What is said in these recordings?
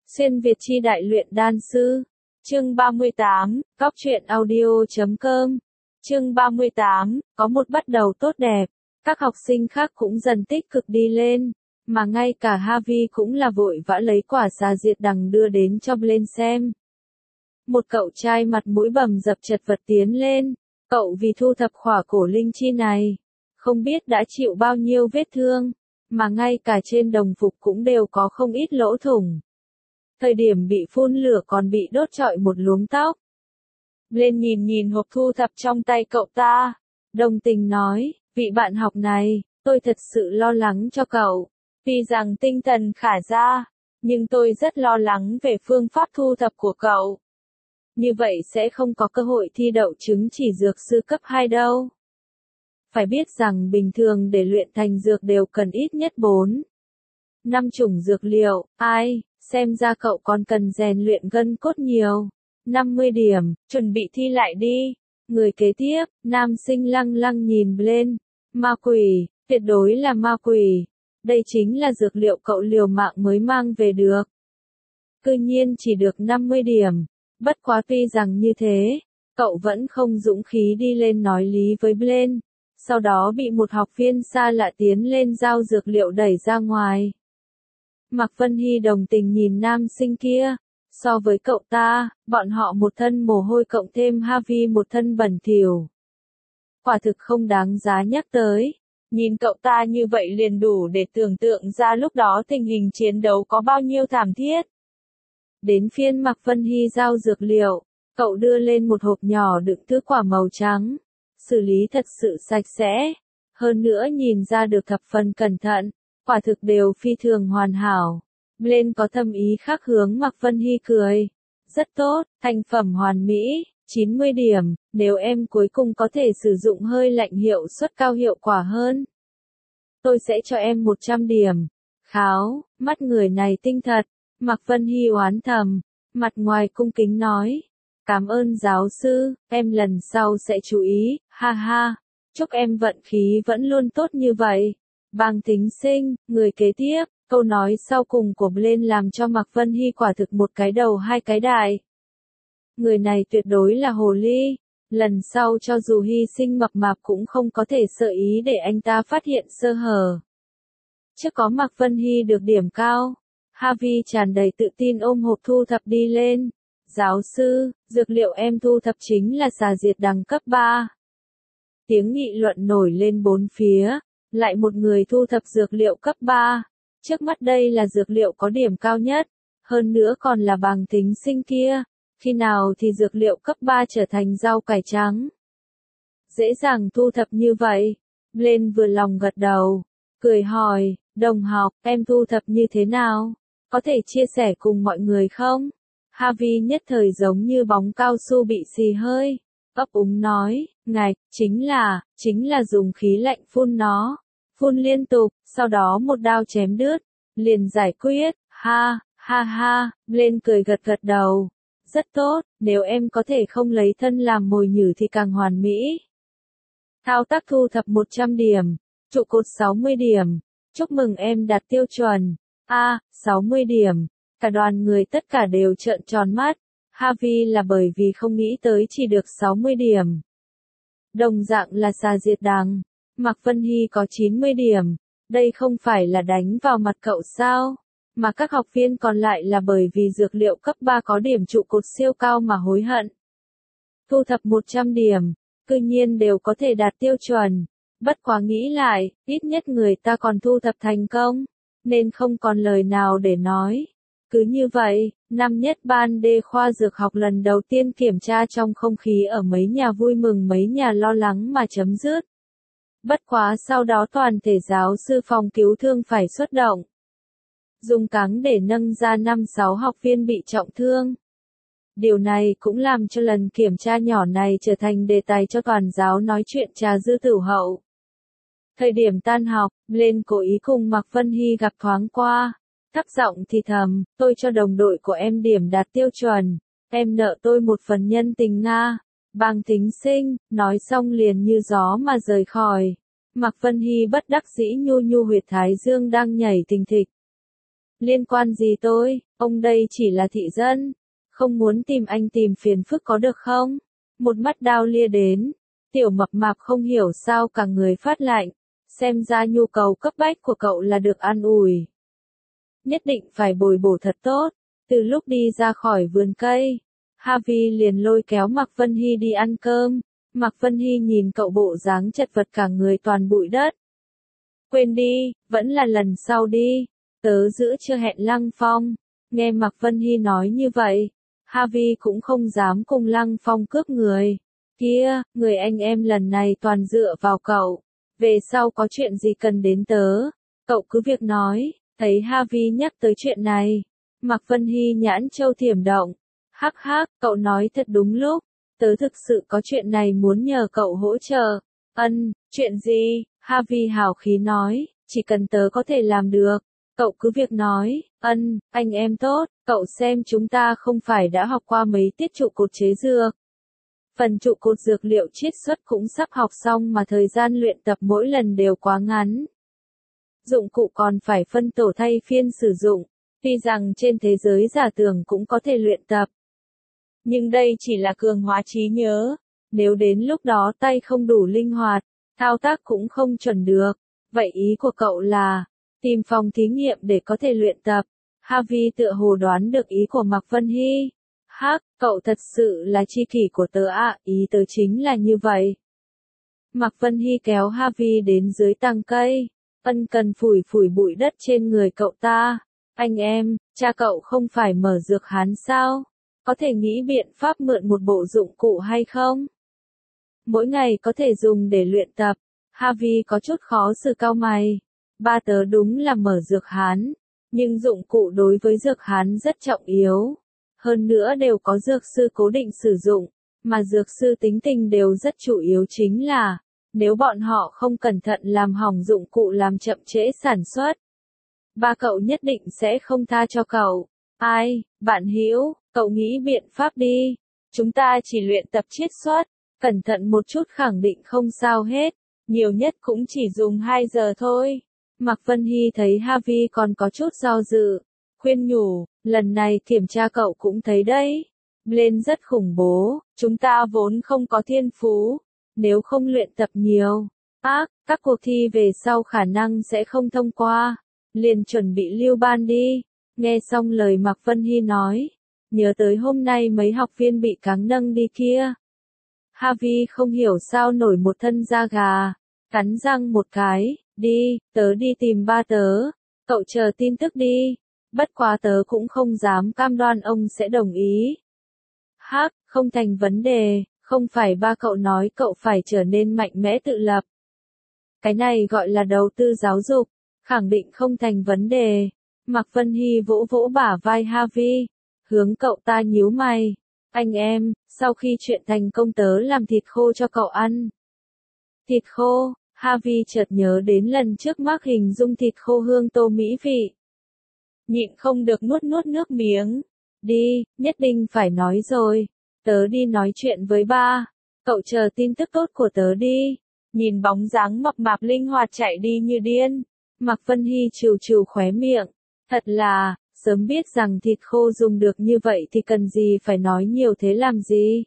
Xuyên Việt chi đại luyện đan sư. Chương 38, Cóc truyện audio.com. Chương 38, có một bắt đầu tốt đẹp. Các học sinh khác cũng dần tích cực đi lên, mà ngay cả Harvey cũng là vội vã lấy quả xà diệt đằng đưa đến cho Blaine xem. Một cậu trai mặt mũi bầm dập chật vật tiến lên, cậu vì thu thập khỏa cổ linh chi này, không biết đã chịu bao nhiêu vết thương, mà ngay cả trên đồng phục cũng đều có không ít lỗ thủng. Thời điểm bị phun lửa còn bị đốt trọi một luống tóc. Blaine nhìn hộp thu thập trong tay cậu ta, đồng tình nói, vị bạn học này, tôi thật sự lo lắng cho cậu. Tuy rằng tinh thần khả ra, nhưng tôi rất lo lắng về phương pháp thu thập của cậu. Như vậy sẽ không có cơ hội thi đậu chứng chỉ dược sư cấp 2 đâu. Phải biết rằng bình thường để luyện thành dược đều cần ít nhất 4-5 chủng dược liệu, xem ra cậu còn cần rèn luyện gân cốt nhiều. 50 điểm, chuẩn bị thi lại đi. Người kế tiếp, nam sinh lăng lăng nhìn Blaine. Ma quỷ, tuyệt đối là ma quỷ. Đây chính là dược liệu cậu liều mạng mới mang về được. Cư nhiên chỉ được 50 điểm. Bất quá tuy rằng như thế, cậu vẫn không dũng khí đi lên nói lý với Blaine. Sau đó bị một học viên xa lạ tiến lên giao dược liệu đẩy ra ngoài. Mạc Vân Hy đồng tình nhìn nam sinh kia. So với cậu ta, bọn họ một thân mồ hôi cộng thêm Harvey một thân bẩn thỉu. Quả thực không đáng giá nhắc tới. Nhìn cậu ta như vậy liền đủ để tưởng tượng ra lúc đó tình hình chiến đấu có bao nhiêu thảm thiết. Đến phiên Mạc Vân Hy giao dược liệu, cậu đưa lên một hộp nhỏ đựng thứ quả màu trắng. Xử lý thật sự sạch sẽ. Hơn nữa nhìn ra được thập phần cẩn thận, quả thực đều phi thường hoàn hảo. Blaine có thâm ý khác hướng Mạc Vân Hy cười. Rất tốt, thành phẩm hoàn mỹ, 90 điểm, nếu em cuối cùng có thể sử dụng hơi lạnh hiệu suất cao hiệu quả hơn. Tôi sẽ cho em 100 điểm. Kháo, mắt người này tinh thật. Mạc Vân Hy oán thầm, mặt ngoài cung kính nói. Cảm ơn giáo sư, em lần sau sẽ chú ý, ha ha. Chúc em vận khí vẫn luôn tốt như vậy. Bàng Thính Sinh, người kế tiếp. Câu nói sau cùng của Blaine làm cho Mạc Vân Hy quả thực một cái đầu hai cái đại. Người này tuyệt đối là hồ ly. Lần sau cho dù hy sinh mập mạp cũng không có thể sợ ý để anh ta phát hiện sơ hở. Trước có Mạc Vân Hy được điểm cao, Harvey tràn đầy tự tin ôm hộp thu thập đi lên. Giáo sư, dược liệu em thu thập chính là xà diệt đằng cấp 3. Tiếng nghị luận nổi lên bốn phía, lại một người thu thập dược liệu cấp 3. Trước mắt đây là dược liệu có điểm cao nhất, hơn nữa còn là Bàng Thính Sinh kia, khi nào thì dược liệu cấp 3 trở thành rau cải trắng. Dễ dàng thu thập như vậy, Blaine vừa lòng gật đầu, cười hỏi, đồng học, em thu thập như thế nào? Có thể chia sẻ cùng mọi người không? Harvey nhất thời giống như bóng cao su bị xì hơi, ấp úng nói, ngạch, chính là dùng khí lạnh phun nó. Phun liên tục, sau đó một đao chém đứt, liền giải quyết, ha, ha ha, Blaine cười gật gật đầu. Rất tốt, nếu em có thể không lấy thân làm mồi nhử thì càng hoàn mỹ. Thao tác thu thập 100 điểm, trụ cột 60 điểm, chúc mừng em đạt tiêu chuẩn. 60 điểm, cả đoàn người tất cả đều trợn tròn mắt, Harvey là bởi vì không nghĩ tới chỉ được 60 điểm. Đồng dạng là xà diệt đằng. Mạc Vân Hy có 90 điểm, đây không phải là đánh vào mặt cậu sao, mà các học viên còn lại là bởi vì dược liệu cấp 3 có điểm trụ cột siêu cao mà hối hận. Thu thập 100 điểm, cư nhiên đều có thể đạt tiêu chuẩn, bất quá nghĩ lại, ít nhất người ta còn thu thập thành công, nên không còn lời nào để nói. Cứ như vậy, năm nhất ban D khoa dược học lần đầu tiên kiểm tra trong không khí ở mấy nhà vui mừng mấy nhà lo lắng mà chấm dứt. Bất quá sau đó toàn thể giáo sư phòng cứu thương phải xuất động. Dùng cáng để nâng ra 5-6 học viên bị trọng thương. Điều này cũng làm cho lần kiểm tra nhỏ này trở thành đề tài cho toàn giáo nói chuyện trà dư tửu hậu. Thời điểm tan học, Blaine cố ý cùng Mạc Vân Hy gặp thoáng qua. Thấp giọng thì thầm, tôi cho đồng đội của em điểm đạt tiêu chuẩn. Em nợ tôi một phần nhân tình Nga. Bàng Thính Sinh, nói xong liền như gió mà rời khỏi. Mạc Vân Hy bất đắc dĩ nhu huyệt thái dương đang nhảy thình thịch. Liên quan gì tôi, ông đây chỉ là thị dân. Không muốn tìm anh tìm phiền phức có được không? Một mắt đao lia đến. Tiểu mập mạp không hiểu sao cả người phát lạnh. Xem ra nhu cầu cấp bách của cậu là được an ủi. Nhất định phải bồi bổ thật tốt. Từ lúc đi ra khỏi vườn cây, Harvey liền lôi kéo Mạc Vân Hy đi ăn cơm. Mạc Vân Hy nhìn cậu bộ dáng chật vật cả người toàn bụi đất. Quên đi, vẫn là lần sau đi. Tớ giữa chưa hẹn Lăng Phong. Nghe Mạc Vân Hy nói như vậy, Harvey cũng không dám cùng Lăng Phong cướp người. Kia, người anh em lần này toàn dựa vào cậu. Về sau có chuyện gì cần đến tớ, cậu cứ việc nói. Thấy Harvey nhắc tới chuyện này, Mạc Vân Hy nhãn châu thiểm động. Hắc hắc, cậu nói thật đúng lúc. Tớ thực sự có chuyện này muốn nhờ cậu hỗ trợ. Chuyện gì? Harvey hào khí nói, chỉ cần tớ có thể làm được. Cậu cứ việc nói. Anh em tốt, cậu xem chúng ta không phải đã học qua mấy tiết trụ cột chế dược. Phần trụ cột dược liệu chiết xuất cũng sắp học xong mà thời gian luyện tập mỗi lần đều quá ngắn. Dụng cụ còn phải phân tổ thay phiên sử dụng, tuy rằng trên thế giới giả tưởng cũng có thể luyện tập. Nhưng đây chỉ là cường hóa trí nhớ, nếu đến lúc đó tay không đủ linh hoạt, thao tác cũng không chuẩn được. Vậy ý của cậu là, tìm phòng thí nghiệm để có thể luyện tập. Harvey tựa hồ đoán được ý của Mạc Vân Hy. Hắc, cậu thật sự là tri kỷ của tớ ạ, ý tớ chính là như vậy. Mạc Vân Hy kéo Harvey đến dưới tàng cây. Cần phủi phủi bụi đất trên người cậu ta. Anh em, cha cậu không phải mở dược hán sao? Có thể nghĩ biện pháp mượn một bộ dụng cụ hay không? Mỗi ngày có thể dùng để luyện tập. Harvey có chút khó xử cau mày. Ba tớ đúng là mở dược hán, nhưng dụng cụ đối với dược hán rất trọng yếu. Hơn nữa đều có dược sư cố định sử dụng, mà dược sư tính tình đều rất chủ yếu chính là, nếu bọn họ không cẩn thận làm hỏng dụng cụ làm chậm trễ sản xuất, ba cậu nhất định sẽ không tha cho cậu. Ai, bạn hữu, cậu nghĩ biện pháp đi. Chúng ta chỉ luyện tập chiết xuất, cẩn thận một chút khẳng định không sao hết, nhiều nhất cũng chỉ dùng 2 giờ thôi. Mạc Vân Hy thấy Harvey còn có chút do dự, khuyên nhủ, lần này kiểm tra cậu cũng thấy đấy. Lên rất khủng bố, chúng ta vốn không có thiên phú, nếu không luyện tập nhiều, các cuộc thi về sau khả năng sẽ không thông qua, liền chuẩn bị lưu ban đi. Nghe xong lời Mạc Vân Hy nói, nhớ tới hôm nay mấy học viên bị cáng nâng đi kia. Harvey không hiểu sao nổi một thân da gà, cắn răng một cái, đi, tớ đi tìm ba tớ, cậu chờ tin tức đi, bất quá tớ cũng không dám cam đoan ông sẽ đồng ý. Không thành vấn đề, không phải ba cậu nói cậu phải trở nên mạnh mẽ tự lập. Cái này gọi là đầu tư giáo dục, khẳng định không thành vấn đề. Mạc Vân Hy vỗ vỗ bả vai Harvey, hướng cậu ta nhíu mày. Anh em, sau khi chuyện thành công tớ làm thịt khô cho cậu ăn. Thịt khô, Harvey chợt nhớ đến lần trước Mark hình dung thịt khô hương tô mỹ vị. Nhịn không được nuốt nước miếng. Đi, nhất định phải nói rồi. Tớ đi nói chuyện với ba. Cậu chờ tin tức tốt của tớ đi. Nhìn bóng dáng mập mạp linh hoạt chạy đi như điên. Mạc Vân Hy trừ khóe miệng. Thật là, sớm biết rằng thịt khô dùng được như vậy thì cần gì phải nói nhiều thế làm gì.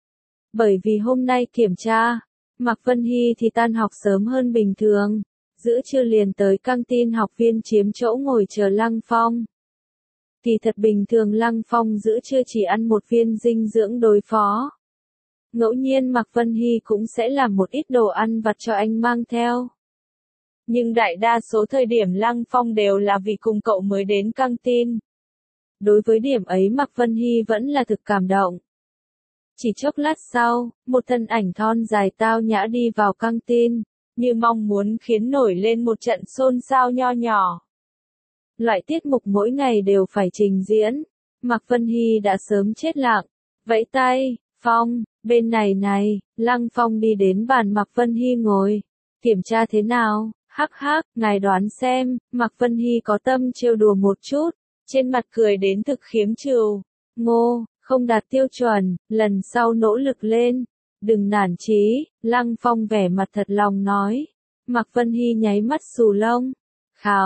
Bởi vì hôm nay kiểm tra, Mạc Vân Hy thì tan học sớm hơn bình thường. Giữa trưa liền tới căng tin học viên chiếm chỗ ngồi chờ Lăng Phong. Thì thật bình thường Lăng Phong giữa trưa chỉ ăn một viên dinh dưỡng đối phó. Ngẫu nhiên Mạc Vân Hy cũng sẽ làm một ít đồ ăn vặt cho anh mang theo. Nhưng đại đa số thời điểm Lăng Phong đều là vì cùng cậu mới đến căng tin. Đối với điểm ấy Mạc Vân Hy vẫn là thực cảm động. Chỉ chốc lát sau, một thân ảnh thon dài tao nhã đi vào căng tin, như mong muốn khiến nổi lên một trận xôn xao nho nhỏ. Loại tiết mục mỗi ngày đều phải trình diễn, Mạc Vân Hy đã sớm chết lặng, vẫy tay, Phong, bên này, Lăng Phong đi đến bàn Mạc Vân Hy ngồi, kiểm tra thế nào, ngài đoán xem, Mạc Vân Hy có tâm trêu đùa một chút, trên mặt cười đến thực khiếm trừu, ngô, không đạt tiêu chuẩn, lần sau nỗ lực lên, đừng nản chí, Lăng Phong vẻ mặt thật lòng nói, Mạc Vân Hy nháy mắt xù lông, kháo,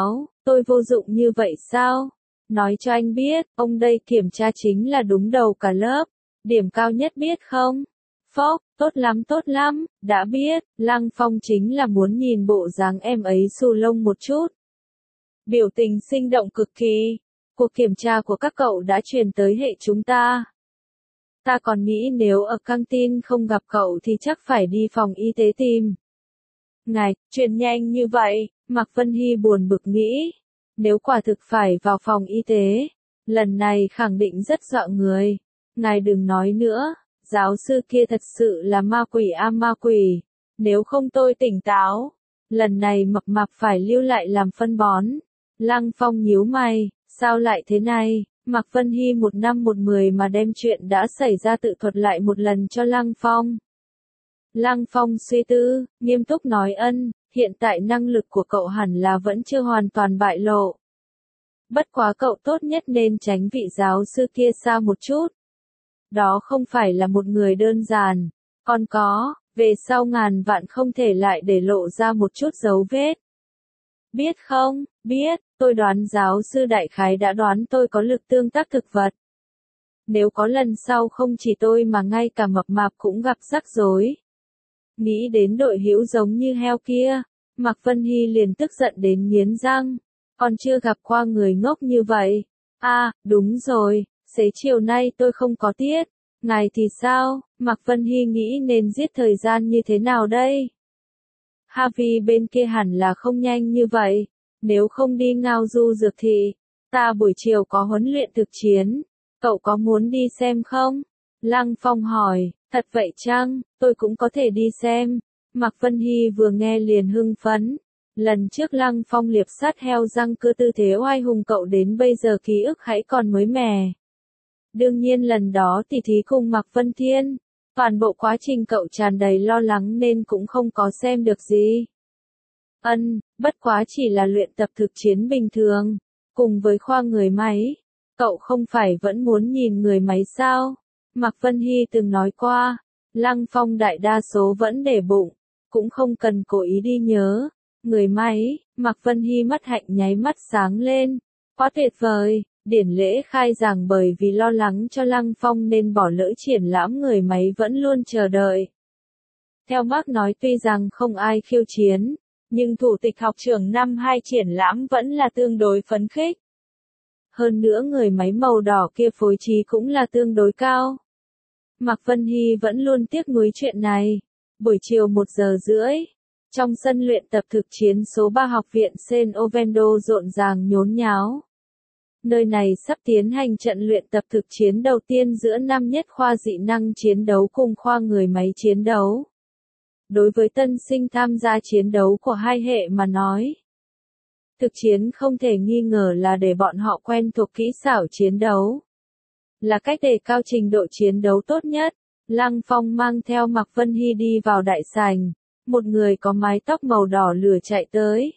Tôi vô dụng như vậy sao? Nói cho anh biết, ông đây kiểm tra chính là đúng đầu cả lớp. Điểm cao nhất biết không? Phốc, tốt lắm, đã biết, Lăng Phong chính là muốn nhìn bộ dáng em ấy xù lông một chút. Biểu tình sinh động cực kỳ. Cuộc kiểm tra của các cậu đã truyền tới hệ chúng ta. Ta còn nghĩ nếu ở căng tin không gặp cậu thì chắc phải đi phòng y tế tìm. Ngài, truyền nhanh như vậy, Mạc Vân Hy buồn bực nghĩ. Nếu quả thực phải vào phòng y tế, lần này khẳng định rất dọa người. Ngài đừng nói nữa, giáo sư kia thật sự là ma quỷ ma quỷ. Nếu không tôi tỉnh táo, lần này Mập Mạp phải lưu lại làm phân bón. Lăng Phong nhíu mày, sao lại thế này? Mạc Vân Hy 1 năm 1 10 mà đem chuyện đã xảy ra tự thuật lại một lần cho Lăng Phong. Lăng Phong suy tư, nghiêm túc nói hiện tại năng lực của cậu hẳn là vẫn chưa hoàn toàn bại lộ. Bất quá cậu tốt nhất nên tránh vị giáo sư kia xa một chút. Đó không phải là một người đơn giản, còn có, về sau ngàn vạn không thể lại để lộ ra một chút dấu vết. Biết không, biết, tôi đoán giáo sư đại khái đã đoán tôi có lực tương tác thực vật. Nếu có lần sau không chỉ tôi mà ngay cả Mập Mạp cũng gặp rắc rối. Nghĩ đến đội hữu giống như heo kia, Mạc Vân Hy liền tức giận đến nghiến răng. Còn chưa gặp qua người ngốc như vậy. Đúng rồi, xế chiều nay tôi không có tiết. Ngài thì sao? Mạc Vân Hy nghĩ nên giết thời gian như thế nào đây? Harvey bên kia hẳn là không nhanh như vậy. Nếu không đi ngao du dược thì, ta buổi chiều có huấn luyện thực chiến. Cậu có muốn đi xem không? Lăng Phong hỏi, thật vậy chăng? Tôi cũng có thể đi xem. Mạc Vân Hy vừa nghe liền hưng phấn. Lần trước Lăng Phong liệp sát heo răng cưa tư thế oai hùng cậu đến bây giờ ký ức hãy còn mới mẻ. Đương nhiên lần đó tỉ thí cùng Mạc Vân Thiên, toàn bộ quá trình cậu tràn đầy lo lắng nên cũng không có xem được gì. Bất quá chỉ là luyện tập thực chiến bình thường, cùng với khoa người máy. Cậu không phải vẫn muốn nhìn người máy sao? Mạc Vân Hy từng nói qua, Lăng Phong đại đa số vẫn để bụng, cũng không cần cố ý đi nhớ. Người máy, Mạc Vân Hy mắt hạnh nháy mắt sáng lên. Quá tuyệt vời, điển lễ khai giảng bởi vì lo lắng cho Lăng Phong nên bỏ lỡ triển lãm người máy vẫn luôn chờ đợi. Theo Mark nói tuy rằng không ai khiêu chiến, nhưng thủ tịch học trưởng năm 2 triển lãm vẫn là tương đối phấn khích. Hơn nữa người máy màu đỏ kia phối trí cũng là tương đối cao. Mạc Vân Hy vẫn luôn tiếc nuối chuyện này. Buổi chiều 1 giờ rưỡi. Trong sân luyện tập thực chiến số 3 học viện Saint Ovendo rộn ràng nhốn nháo. Nơi này sắp tiến hành trận luyện tập thực chiến đầu tiên giữa năm nhất khoa dị năng chiến đấu cùng khoa người máy chiến đấu. Đối với tân sinh tham gia chiến đấu của hai hệ mà nói, thực chiến không thể nghi ngờ là để bọn họ quen thuộc kỹ xảo chiến đấu. Là cách đề cao trình độ chiến đấu tốt nhất. Lăng Phong mang theo Mạc Vân Hy đi vào đại sảnh. Một người có mái tóc màu đỏ lửa chạy tới.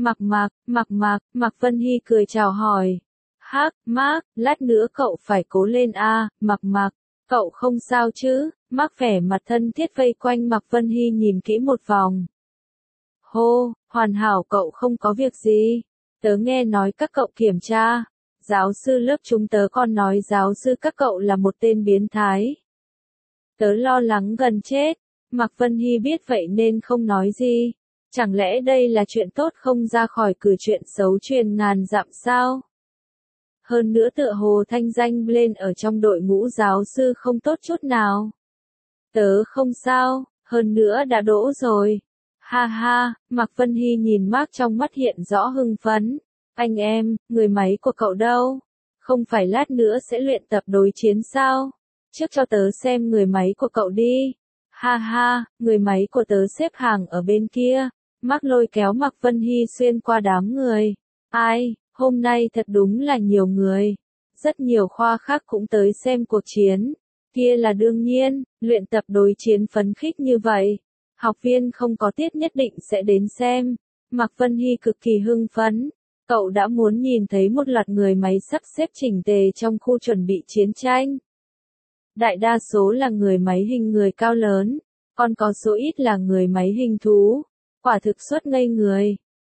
Mạc Vân Hy cười chào hỏi. Mark, lát nữa cậu phải cố lên Mạc, cậu không sao chứ? Mark vẻ mặt thân thiết vây quanh Mạc Vân Hy nhìn kỹ một vòng. Hô, hoàn hảo cậu không có việc gì. Tớ nghe nói các cậu kiểm tra. Giáo sư lớp chúng tớ còn nói giáo sư các cậu là một tên biến thái. Tớ lo lắng gần chết. Mạc Vân Hy biết vậy nên không nói gì. Chẳng lẽ đây là chuyện tốt không ra khỏi cửa chuyện xấu truyền ngàn dặm sao? Hơn nữa tựa hồ thanh danh lên ở trong đội ngũ giáo sư không tốt chút nào. Tớ không sao, hơn nữa đã đỗ rồi. Ha, Mạc Vân Hy nhìn Mark trong mắt hiện rõ hưng phấn. Anh em, người máy của cậu đâu? Không phải lát nữa sẽ luyện tập đối chiến sao? Trước cho tớ xem người máy của cậu đi. Ha, người máy của tớ xếp hàng ở bên kia. Mark lôi kéo Mạc Vân Hy xuyên qua đám người. Hôm nay thật đúng là nhiều người. Rất nhiều khoa khác cũng tới xem cuộc chiến. Kia là đương nhiên, luyện tập đối chiến phấn khích như vậy. Học viên không có tiết nhất định sẽ đến xem. Mạc Vân Hy cực kỳ hưng phấn. Cậu đã muốn nhìn thấy một loạt người máy sắp xếp chỉnh tề trong khu chuẩn bị chiến tranh. Đại đa số là người máy hình người cao lớn, còn có số ít là người máy hình thú. Quả thực suốt ngây người.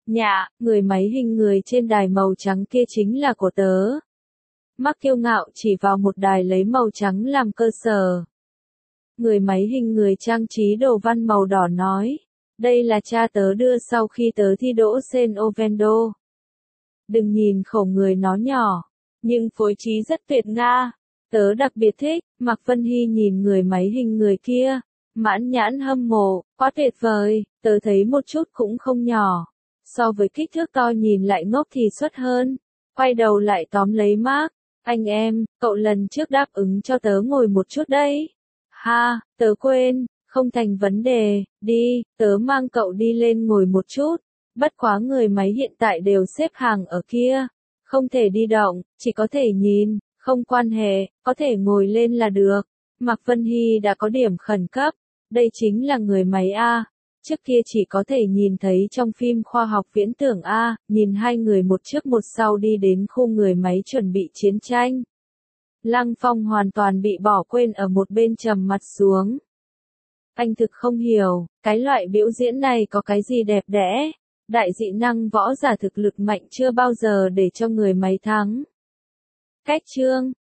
Dạ, người máy hình người trên đài màu trắng kia chính là của tớ. Mark kiêu ngạo chỉ vào một đài lấy màu trắng làm cơ sở. Người máy hình người trang trí đồ văn màu đỏ nói. Đây là cha tớ đưa sau khi tớ thi đỗ Sen Ovendo. Đừng nhìn khổ người nó nhỏ, nhưng phối trí rất tuyệt nga. Tớ đặc biệt thích. Mạc Vân Hy nhìn người máy hình người kia, mãn nhãn hâm mộ, quá tuyệt vời, tớ thấy một chút cũng không nhỏ. So với kích thước to nhìn lại ngốc thì xuất hơn. Quay đầu lại tóm lấy Mark. Anh em, cậu lần trước đáp ứng cho tớ ngồi một chút đấy. Ha, tớ quên, không thành vấn đề, đi, tớ mang cậu đi lên ngồi một chút. Bất quá người máy hiện tại đều xếp hàng ở kia. Không thể đi động, chỉ có thể nhìn, không quan hệ, có thể ngồi lên là được. Mạc Vân Hy đã có điểm khẩn cấp. Đây chính là người máy A. Trước kia chỉ có thể nhìn thấy trong phim khoa học viễn tưởng A, nhìn hai người một trước một sau đi đến khu người máy chuẩn bị chiến tranh. Lăng Phong hoàn toàn bị bỏ quên ở một bên trầm mặt xuống. Anh thực không hiểu, cái loại biểu diễn này có cái gì đẹp đẽ. Đại dị năng võ giả thực lực mạnh chưa bao giờ để cho người máy thắng. Cách chương